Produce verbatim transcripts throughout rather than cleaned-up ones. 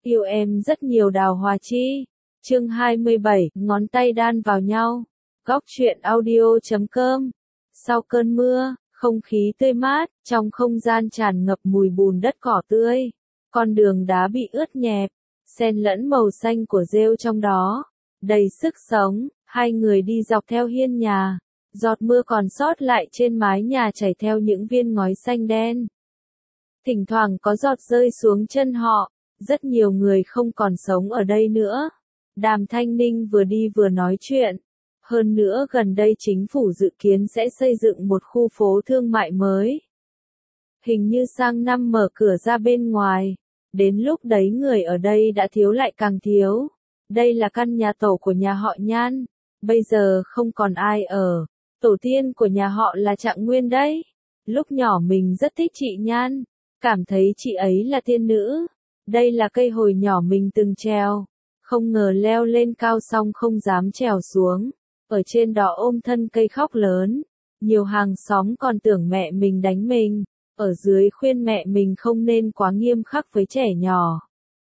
Yêu em rất nhiều Đào Hòa Chi. Chương hai mươi bảy, ngón tay đan vào nhau. Góc truyện audio chấm com. Sau cơn mưa, không khí tươi mát, trong không gian tràn ngập mùi bùn đất cỏ tươi. Con đường đá bị ướt nhẹp, xen lẫn màu xanh của rêu trong đó, đầy sức sống. Hai người đi dọc theo hiên nhà, giọt mưa còn sót lại trên mái nhà chảy theo những viên ngói xanh đen. Thỉnh thoảng có giọt rơi xuống chân họ, rất nhiều người không còn sống ở đây nữa. Đàm Thanh Ninh vừa đi vừa nói chuyện. Hơn nữa gần đây chính phủ dự kiến sẽ xây dựng một khu phố thương mại mới. Hình như sang năm mở cửa ra bên ngoài. Đến lúc đấy người ở đây đã thiếu lại càng thiếu. Đây là căn nhà tổ của nhà họ Nhan. Bây giờ không còn ai ở. Tổ tiên của nhà họ là Trạng Nguyên đấy. Lúc nhỏ mình rất thích chị Nhan. Cảm thấy chị ấy là tiên nữ. Đây là cây hồi nhỏ mình từng trèo. Không ngờ leo lên cao xong không dám trèo xuống. Ở trên đó ôm thân cây khóc lớn. Nhiều hàng xóm còn tưởng mẹ mình đánh mình. Ở dưới khuyên mẹ mình không nên quá nghiêm khắc với trẻ nhỏ.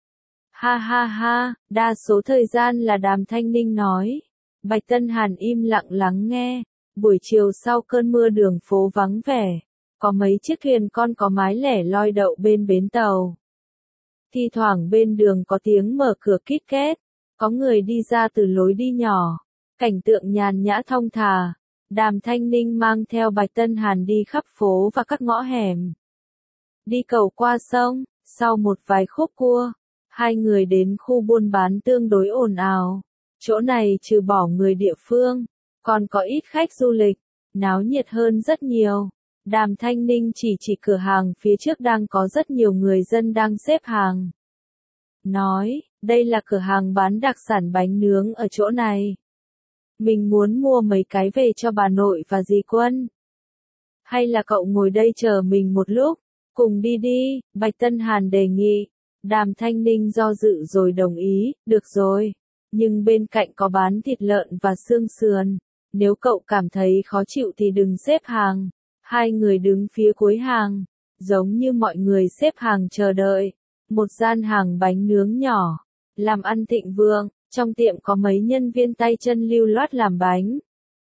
Ha ha ha, đa số thời gian là Đàm Thanh Ninh nói. Bạch Tân Hàn im lặng lắng nghe. Buổi chiều sau cơn mưa đường phố vắng vẻ. Có mấy chiếc thuyền con có mái lẻ loi đậu bên bến tàu. Thi thoảng bên đường có tiếng mở cửa kít két. Có người đi ra từ lối đi nhỏ. Cảnh tượng nhàn nhã thong thả. Đàm Thanh Ninh mang theo Bạch Tân Hàn đi khắp phố và các ngõ hẻm. Đi cầu qua sông, sau một vài khúc cua, hai người đến khu buôn bán tương đối ồn ào. Chỗ này trừ bỏ người địa phương, còn có ít khách du lịch, náo nhiệt hơn rất nhiều. Đàm Thanh Ninh chỉ chỉ cửa hàng phía trước đang có rất nhiều người dân đang xếp hàng. Nói, đây là cửa hàng bán đặc sản bánh nướng ở chỗ này. Mình muốn mua mấy cái về cho bà nội và dì Quân. Hay là cậu ngồi đây chờ mình một lúc, cùng đi đi, Bạch Tân Hàn đề nghị. Đàm Thanh Ninh do dự rồi đồng ý, được rồi. Nhưng bên cạnh có bán thịt lợn và xương sườn. Nếu cậu cảm thấy khó chịu thì đừng xếp hàng. Hai người đứng phía cuối hàng, giống như mọi người xếp hàng chờ đợi. Một gian hàng bánh nướng nhỏ, làm ăn thịnh vượng. Trong tiệm có mấy nhân viên tay chân lưu loát làm bánh.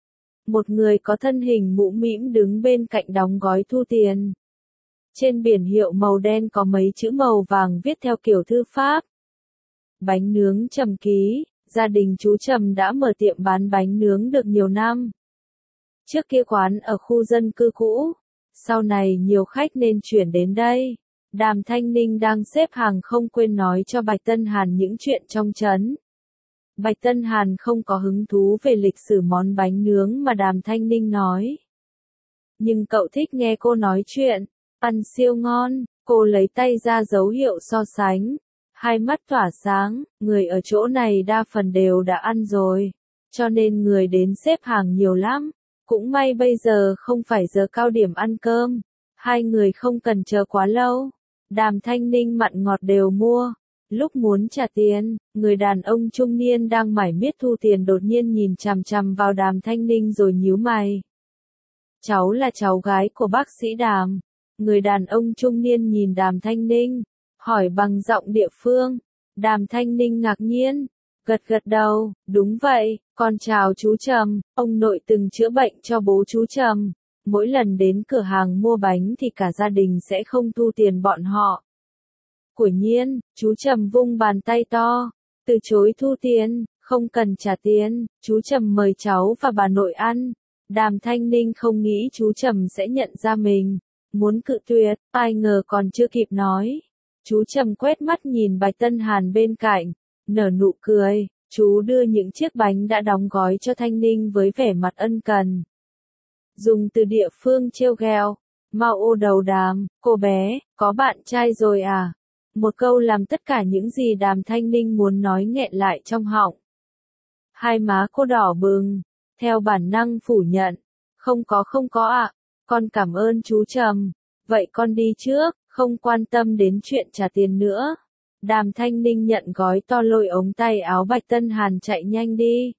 Một người có thân hình mũm mĩm đứng bên cạnh đóng gói thu tiền. Trên biển hiệu màu đen có mấy chữ màu vàng viết theo kiểu thư pháp. Bánh nướng Trầm Ký, gia đình chú Trầm đã mở tiệm bán bánh nướng được nhiều năm. Trước kia quán ở khu dân cư cũ, sau này nhiều khách nên chuyển đến đây. Đàm Thanh Ninh đang xếp hàng không quên nói cho Bạch Tân Hàn những chuyện trong trấn. Bạch Tân Hàn không có hứng thú về lịch sử món bánh nướng mà Đàm Thanh Ninh nói. Nhưng cậu thích nghe cô nói chuyện, ăn siêu ngon, cô lấy tay ra dấu hiệu so sánh. Hai mắt tỏa sáng, người ở chỗ này đa phần đều đã ăn rồi, cho nên người đến xếp hàng nhiều lắm. Cũng may bây giờ không phải giờ cao điểm ăn cơm, hai người không cần chờ quá lâu. Đàm Thanh Ninh mặn ngọt đều mua. Lúc muốn trả tiền, người đàn ông trung niên đang mải miết thu tiền đột nhiên nhìn chằm chằm vào Đàm Thanh Ninh rồi nhíu mày. Cháu là cháu gái của bác sĩ Đàm. Người đàn ông trung niên nhìn Đàm Thanh Ninh, hỏi bằng giọng địa phương. Đàm Thanh Ninh ngạc nhiên, gật gật đầu, đúng vậy, con chào chú Trầm, ông nội từng chữa bệnh cho bố chú Trầm. Mỗi lần đến cửa hàng mua bánh thì cả gia đình sẽ không thu tiền bọn họ. Quả nhiên, chú Trầm vung bàn tay to, từ chối thu tiền, không cần trả tiền, chú Trầm mời cháu và bà nội ăn. Đàm Thanh Ninh không nghĩ chú Trầm sẽ nhận ra mình, muốn cự tuyệt, ai ngờ còn chưa kịp nói. Chú Trầm quét mắt nhìn Bạch Tân Hàn bên cạnh, nở nụ cười, chú đưa những chiếc bánh đã đóng gói cho Thanh Ninh với vẻ mặt ân cần. Dùng từ địa phương trêu ghẹo, mau ô đầu Đàm, cô bé, có bạn trai rồi à? Một câu làm tất cả những gì Đàm Thanh Ninh muốn nói nghẹn lại trong họng. Hai má cô đỏ bừng, theo bản năng phủ nhận. Không có không có ạ, à. Con cảm ơn chú Trầm. Vậy con đi trước, không quan tâm đến chuyện trả tiền nữa. Đàm Thanh Ninh nhận gói to lôi ống tay áo Bạch Tân Hàn chạy nhanh đi.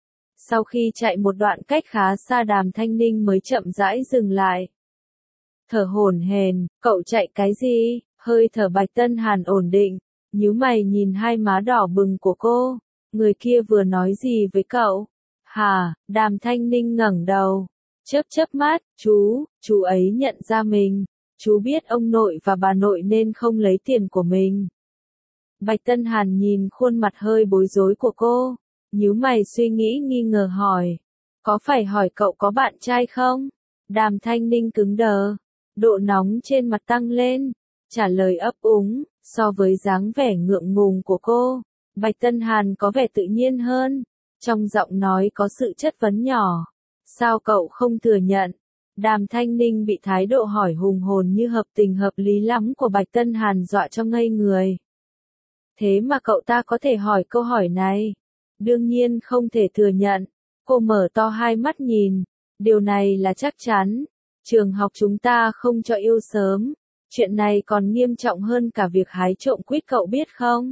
Sau khi chạy một đoạn cách khá xa Đàm Thanh Ninh mới chậm rãi dừng lại. Thở hổn hển, cậu chạy cái gì? Hơi thở Bạch Tân Hàn ổn định, nhíu mày nhìn hai má đỏ bừng của cô. Người kia vừa nói gì với cậu? Hả? Đàm Thanh Ninh ngẩng đầu, chớp chớp mắt, chú, chú ấy nhận ra mình. Chú biết ông nội và bà nội nên không lấy tiền của mình. Bạch Tân Hàn nhìn khuôn mặt hơi bối rối của cô, nhíu mày suy nghĩ nghi ngờ hỏi. Có phải hỏi cậu có bạn trai không? Đàm Thanh Ninh cứng đờ, độ nóng trên mặt tăng lên, trả lời ấp úng. So với dáng vẻ ngượng ngùng của cô, Bạch Tân Hàn có vẻ tự nhiên hơn, trong giọng nói có sự chất vấn nhỏ. Sao cậu không thừa nhận? Đàm Thanh Ninh bị thái độ hỏi hùng hồn như hợp tình hợp lý lắm của Bạch Tân Hàn dọa cho ngây người. Thế mà cậu ta có thể hỏi câu hỏi này? Đương nhiên không thể thừa nhận. Cô mở to hai mắt nhìn. Điều này là chắc chắn. Trường học chúng ta không cho yêu sớm. Chuyện này còn nghiêm trọng hơn cả việc hái trộm quýt, cậu biết không?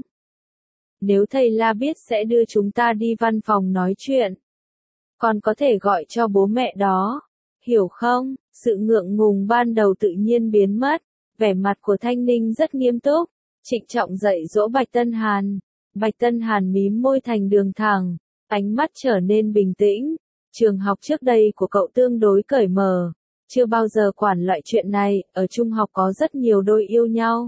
Nếu thầy La biết sẽ đưa chúng ta đi văn phòng nói chuyện. Còn có thể gọi cho bố mẹ đó. Hiểu không? Sự ngượng ngùng ban đầu tự nhiên biến mất. Vẻ mặt của Thanh Ninh rất nghiêm túc, trịnh trọng dạy dỗ Bạch Tân Hàn. Bạch Tân Hàn mím môi thành đường thẳng, ánh mắt trở nên bình tĩnh. Trường học trước đây của cậu tương đối cởi mở, chưa bao giờ quản loại chuyện này. Ở trung học có rất nhiều đôi yêu nhau,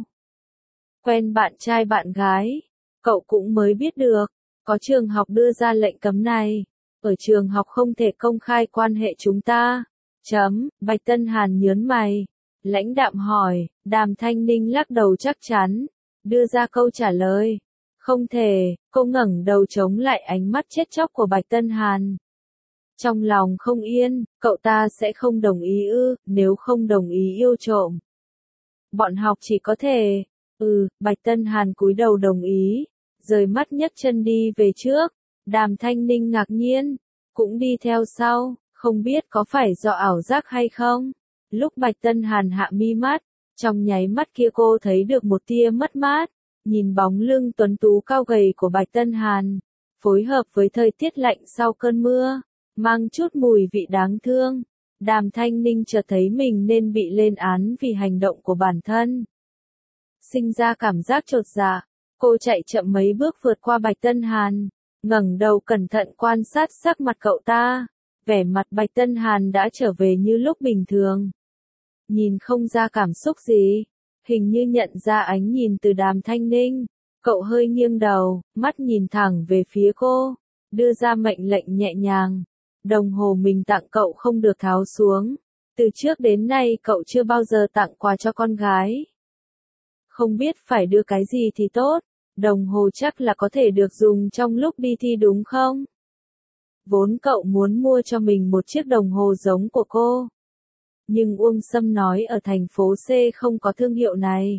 quen bạn trai bạn gái, cậu cũng mới biết được. Có trường học đưa ra lệnh cấm này. Ở trường học không thể công khai quan hệ chúng ta. Chấm. Bạch Tân Hàn nhớn mày, lãnh đạm hỏi. Đàm Thanh Ninh lắc đầu chắc chắn, đưa ra câu trả lời. Không thể. Cô ngẩng đầu chống lại ánh mắt chết chóc của Bạch Tân Hàn. Trong lòng không yên, cậu ta sẽ không đồng ý ư? Nếu không đồng ý yêu trộm, bọn học chỉ có thể. Ừ. Bạch Tân Hàn cúi đầu đồng ý, rời mắt nhấc chân đi về trước. Đàm Thanh Ninh ngạc nhiên, cũng đi theo sau, không biết có phải do ảo giác hay không. Lúc Bạch Tân Hàn hạ mi mắt, trong nháy mắt kia cô thấy được một tia mất mát, nhìn bóng lưng tuấn tú cao gầy của Bạch Tân Hàn, phối hợp với thời tiết lạnh sau cơn mưa, mang chút mùi vị đáng thương. Đàm Thanh Ninh chợt thấy mình nên bị lên án vì hành động của bản thân. Sinh ra cảm giác chột dạ, cô chạy chậm mấy bước vượt qua Bạch Tân Hàn, ngẩng đầu cẩn thận quan sát sắc mặt cậu ta. Vẻ mặt Bạch Tân Hàn đã trở về như lúc bình thường. Nhìn không ra cảm xúc gì, hình như nhận ra ánh nhìn từ Đàm Thanh Ninh. Cậu hơi nghiêng đầu, mắt nhìn thẳng về phía cô, đưa ra mệnh lệnh nhẹ nhàng. Đồng hồ mình tặng cậu không được tháo xuống. Từ trước đến nay cậu chưa bao giờ tặng quà cho con gái. Không biết phải đưa cái gì thì tốt. Đồng hồ chắc là có thể được dùng trong lúc đi thi đúng không? Vốn cậu muốn mua cho mình một chiếc đồng hồ giống của cô. Nhưng Uông Sâm nói ở thành phố C không có thương hiệu này.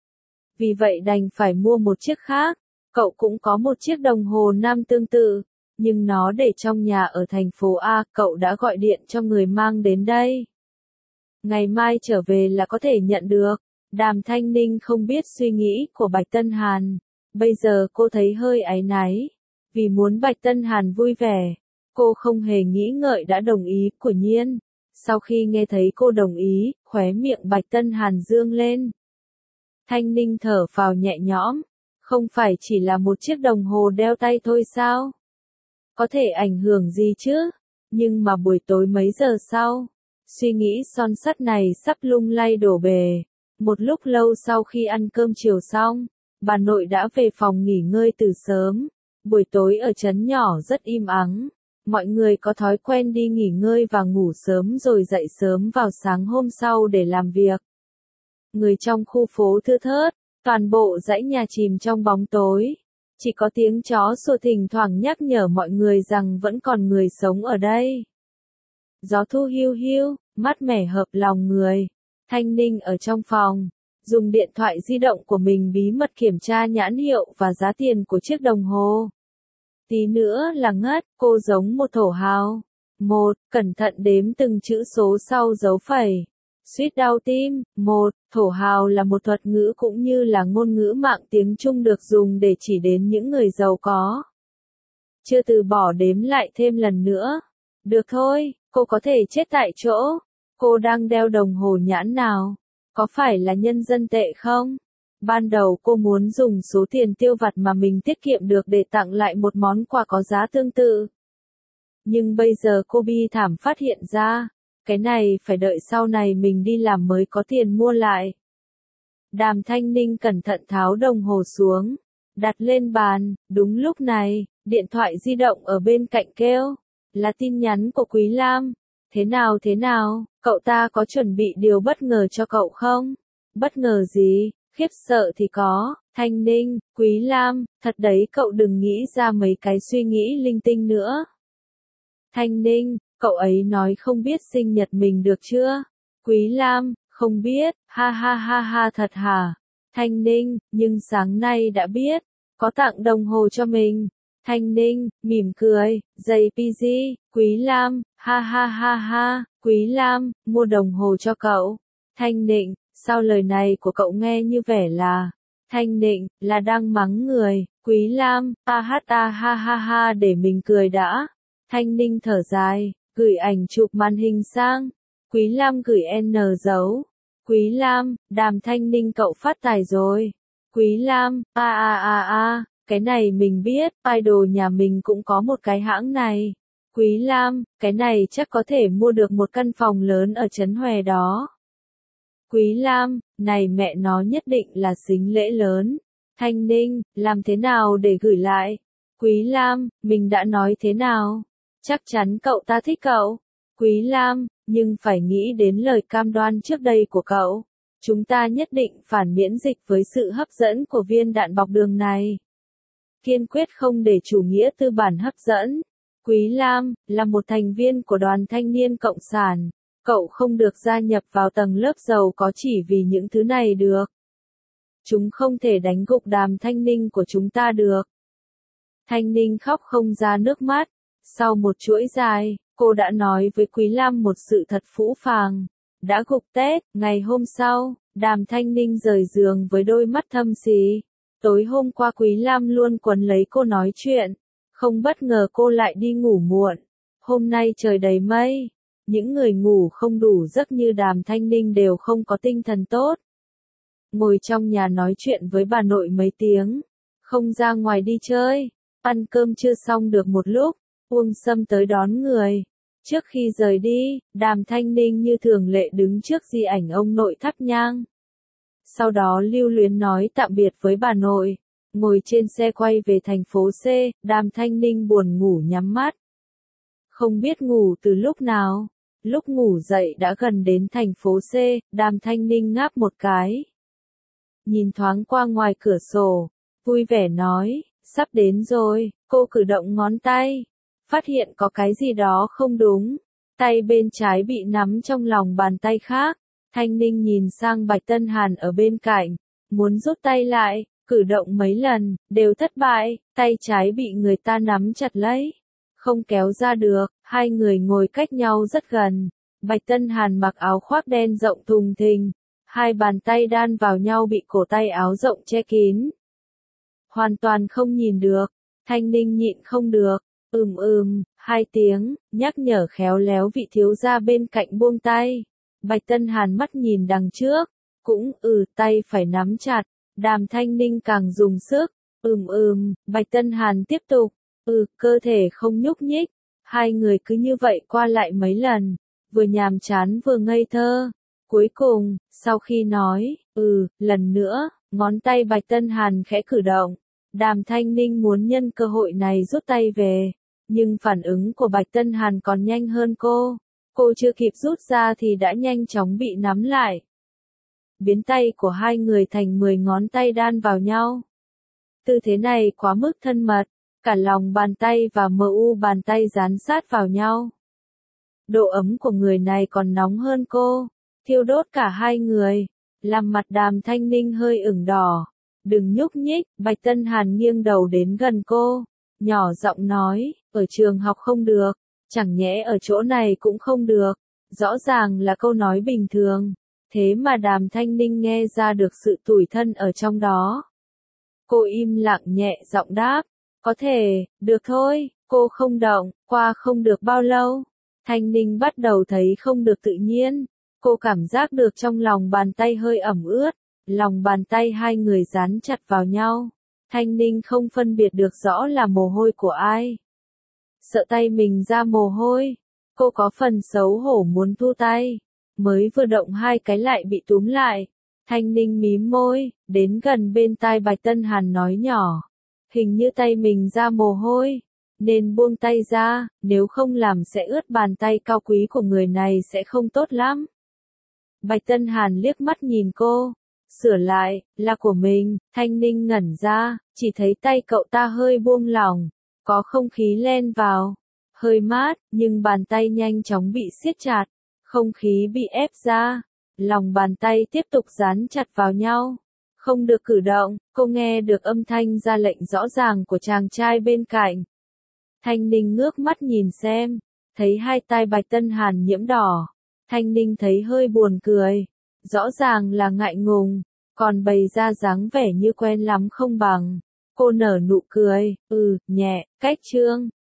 Vì vậy đành phải mua một chiếc khác. Cậu cũng có một chiếc đồng hồ nam tương tự, nhưng nó để trong nhà ở thành phố A. Cậu đã gọi điện cho người mang đến đây. Ngày mai trở về là có thể nhận được. Đàm Thanh Ninh không biết suy nghĩ của Bạch Tân Hàn. Bây giờ cô thấy hơi áy náy. Vì muốn Bạch Tân Hàn vui vẻ, cô không hề nghĩ ngợi đã đồng ý. Quả nhiên, sau khi nghe thấy cô đồng ý, khóe miệng Bạch Tân Hàn dương lên. Thanh Ninh thở phào nhẹ nhõm. Không phải chỉ là một chiếc đồng hồ đeo tay thôi sao? Có thể ảnh hưởng gì chứ? Nhưng mà buổi tối mấy giờ sau, suy nghĩ son sắt này sắp lung lay đổ bể. Một lúc lâu sau khi ăn cơm chiều xong, bà nội đã về phòng nghỉ ngơi từ sớm. Buổi tối ở trấn nhỏ rất im ắng. Mọi người có thói quen đi nghỉ ngơi và ngủ sớm rồi dậy sớm vào sáng hôm sau để làm việc. Người trong khu phố thưa thớt, toàn bộ dãy nhà chìm trong bóng tối. Chỉ có tiếng chó sủa thỉnh thoảng nhắc nhở mọi người rằng vẫn còn người sống ở đây. Gió thu hiu hiu, mát mẻ hợp lòng người. Thanh Ninh ở trong phòng, dùng điện thoại di động của mình bí mật kiểm tra nhãn hiệu và giá tiền của chiếc đồng hồ. Tí nữa là ngất, cô giống một thổ hào. Một, cẩn thận đếm từng chữ số sau dấu phẩy. Suýt đau tim. Một, thổ hào là một thuật ngữ cũng như là ngôn ngữ mạng tiếng Trung được dùng để chỉ đến những người giàu có. Chưa từ bỏ đếm lại thêm lần nữa. Được thôi, cô có thể chết tại chỗ. Cô đang đeo đồng hồ nhãn nào? Có phải là nhân dân tệ không? Ban đầu cô muốn dùng số tiền tiêu vặt mà mình tiết kiệm được để tặng lại một món quà có giá tương tự. Nhưng bây giờ cô bi thảm phát hiện ra, cái này phải đợi sau này mình đi làm mới có tiền mua lại. Đàm Thanh Ninh cẩn thận tháo đồng hồ xuống, đặt lên bàn, đúng lúc này, điện thoại di động ở bên cạnh kêu, là tin nhắn của Quý Lam. Thế nào thế nào, cậu ta có chuẩn bị điều bất ngờ cho cậu không? Bất ngờ gì, khiếp sợ thì có, Thanh Ninh, Quý Lam, thật đấy cậu đừng nghĩ ra mấy cái suy nghĩ linh tinh nữa. Thanh Ninh, cậu ấy nói không biết sinh nhật mình được chưa? Quý Lam, không biết, ha ha ha ha thật hả? Thanh Ninh, nhưng sáng nay đã biết, có tặng đồng hồ cho mình. Thanh Ninh, mỉm cười, giày pê giê, Quý Lam, ha ha ha ha, Quý Lam, mua đồng hồ cho cậu. Thanh Ninh, sao lời này của cậu nghe như vẻ là, Thanh Ninh, là đang mắng người, Quý Lam, a hát a ha ha ha để mình cười đã. Thanh Ninh thở dài, gửi ảnh chụp màn hình sang. Quý Lam gửi N dấu. Quý Lam, Đàm Thanh Ninh cậu phát tài rồi. Quý Lam, a a a a, cái này mình biết, idol nhà mình cũng có một cái hãng này. Quý Lam, cái này chắc có thể mua được một căn phòng lớn ở Trấn Hòe đó. Quý Lam, này mẹ nó nhất định là sính lễ lớn. Thanh Ninh, làm thế nào để gửi lại? Quý Lam, mình đã nói thế nào? Chắc chắn cậu ta thích cậu. Quý Lam, nhưng phải nghĩ đến lời cam đoan trước đây của cậu. Chúng ta nhất định phản miễn dịch với sự hấp dẫn của viên đạn bọc đường này. Kiên quyết không để chủ nghĩa tư bản hấp dẫn. Quý Lam, là một thành viên của đoàn thanh niên cộng sản. Cậu không được gia nhập vào tầng lớp giàu có chỉ vì những thứ này được. Chúng không thể đánh gục Đàm Thanh Ninh của chúng ta được. Thanh Ninh khóc không ra nước mắt. Sau một chuỗi dài, cô đã nói với Quý Lam một sự thật phũ phàng. Đã gục Tết, ngày hôm sau, Đàm Thanh Ninh rời giường với đôi mắt thâm xì. Tối hôm qua Quý Lam luôn quấn lấy cô nói chuyện. Không bất ngờ cô lại đi ngủ muộn. Hôm nay trời đầy mây. Những người ngủ không đủ giấc như Đàm Thanh Ninh đều không có tinh thần tốt. Ngồi trong nhà nói chuyện với bà nội mấy tiếng. Không ra ngoài đi chơi. Ăn cơm chưa xong được một lúc. Uông Sâm tới đón người. Trước khi rời đi, Đàm Thanh Ninh như thường lệ đứng trước di ảnh ông nội thắp nhang. Sau đó lưu luyến nói tạm biệt với bà nội. Ngồi trên xe quay về thành phố C, Đàm Thanh Ninh buồn ngủ nhắm mắt. Không biết ngủ từ lúc nào. Lúc ngủ dậy đã gần đến thành phố C, Đàm Thanh Ninh ngáp một cái. Nhìn thoáng qua ngoài cửa sổ, vui vẻ nói, sắp đến rồi, cô cử động ngón tay. Phát hiện có cái gì đó không đúng. Tay bên trái bị nắm trong lòng bàn tay khác. Thanh Ninh nhìn sang Bạch Tân Hàn ở bên cạnh. Muốn rút tay lại, cử động mấy lần, đều thất bại. Tay trái bị người ta nắm chặt lấy. Không kéo ra được, hai người ngồi cách nhau rất gần. Bạch Tân Hàn mặc áo khoác đen rộng thùng thình. Hai bàn tay đan vào nhau bị cổ tay áo rộng che kín. Hoàn toàn không nhìn được. Thanh Ninh nhịn không được. Ừm ừm, hai tiếng, nhắc nhở khéo léo vị thiếu gia bên cạnh buông tay. Bạch Tân Hàn mắt nhìn đằng trước, cũng ừ tay phải nắm chặt, Đàm Thanh Ninh càng dùng sức, ừm ừm, Bạch Tân Hàn tiếp tục, ừ cơ thể không nhúc nhích, hai người cứ như vậy qua lại mấy lần, vừa nhàm chán vừa ngây thơ. Cuối cùng, sau khi nói, ừ, lần nữa, ngón tay Bạch Tân Hàn khẽ cử động, Đàm Thanh Ninh muốn nhân cơ hội này rút tay về. Nhưng phản ứng của Bạch Tân Hàn còn nhanh hơn cô. Cô chưa kịp rút ra thì đã nhanh chóng bị nắm lại. Biến tay của hai người thành mười ngón tay đan vào nhau. Tư thế này quá mức thân mật. Cả lòng bàn tay và mờ u bàn tay dán sát vào nhau. Độ ấm của người này còn nóng hơn cô. Thiêu đốt cả hai người. Làm mặt Đàm Thanh Ninh hơi ửng đỏ. Đừng nhúc nhích, Bạch Tân Hàn nghiêng đầu đến gần cô. Nhỏ giọng nói, ở trường học không được, chẳng nhẽ ở chỗ này cũng không được. Rõ ràng là câu nói bình thường. Thế mà Đàm Thanh Ninh nghe ra được sự tủi thân ở trong đó. Cô im lặng nhẹ giọng đáp. Có thể, được thôi, cô không động, qua không được bao lâu. Thanh Ninh bắt đầu thấy không được tự nhiên. Cô cảm giác được trong lòng bàn tay hơi ẩm ướt. Lòng bàn tay hai người dán chặt vào nhau. Thanh Ninh không phân biệt được rõ là mồ hôi của ai. Sợ tay mình ra mồ hôi. Cô có phần xấu hổ muốn thu tay. Mới vừa động hai cái lại bị túm lại. Thanh Ninh mím môi, đến gần bên tai Bạch Tân Hàn nói nhỏ. Hình như tay mình ra mồ hôi. Nên buông tay ra, nếu không làm sẽ ướt bàn tay cao quý của người này sẽ không tốt lắm. Bạch Tân Hàn liếc mắt nhìn cô. Sửa lại, là của mình. Thanh Ninh ngẩn ra, chỉ thấy tay cậu ta hơi buông lỏng. Có không khí len vào. Hơi mát, nhưng bàn tay nhanh chóng bị siết chặt. Không khí bị ép ra. Lòng bàn tay tiếp tục dán chặt vào nhau. Không được cử động, cô nghe được âm thanh ra lệnh rõ ràng của chàng trai bên cạnh. Thanh Ninh ngước mắt nhìn xem, thấy hai tai Bạch Tân Hàn nhiễm đỏ. Thanh Ninh thấy hơi buồn cười, rõ ràng là ngại ngùng, còn bày ra dáng vẻ như quen lắm không bằng. Cô nở nụ cười, ừ, nhẹ, cách trương.